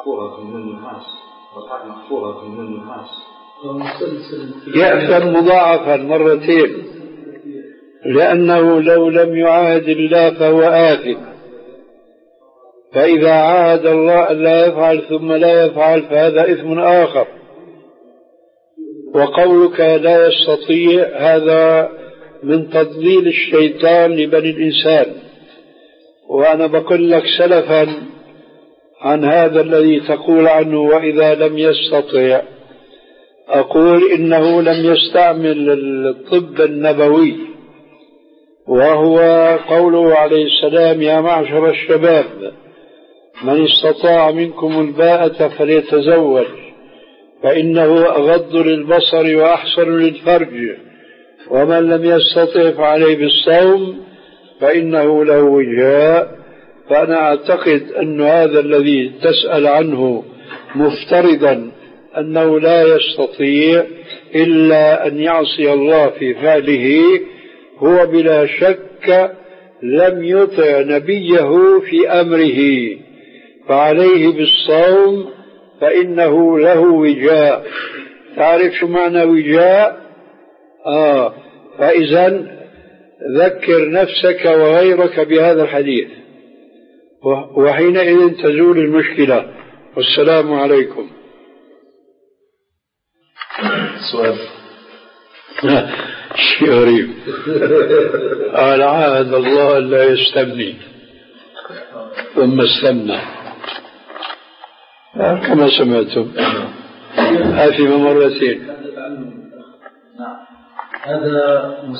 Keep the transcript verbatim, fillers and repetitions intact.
محفورة من النحاس وقع محفورة من النحاس يأثم مضاعفا مرتين، لأنه لو لم يعاهد الله فهو آثم، فإذا عاهد الله أن لا يفعل ثم لا يفعل فهذا إثم آخر. وقولك لا يستطيع هذا من تضليل الشيطان لبني الإنسان. وأنا بقول لك سلفا عن هذا الذي تقول عنه وإذا لم يستطيع، أقول إنه لم يستعمل الطب النبوي، وهو قوله عليه السلام: يا معشر الشباب من استطاع منكم الباءة فليتزوج فإنه أغض للبصر وأحسن للفرج، ومن لم يستطع فعليه بالصوم فإنه له وجاء. فأنا أعتقد أن هذا الذي تسأل عنه مفترضا أنه لا يستطيع إلا أن يعصي الله في فعله، هو بلا شك لم يطع نبيه في أمره، فعليه بالصوم فإنه له وجاء. تعرف شو معنى وجاء؟ آه فإذا ذكر نفسك وغيرك بهذا الحديث، وحينئذ تزول المشكلة. والسلام عليكم. سؤال شيء غريب. قال عاهد الله لا يستمني ثم استمنى كما سمعتم، آثم مرتين. هذا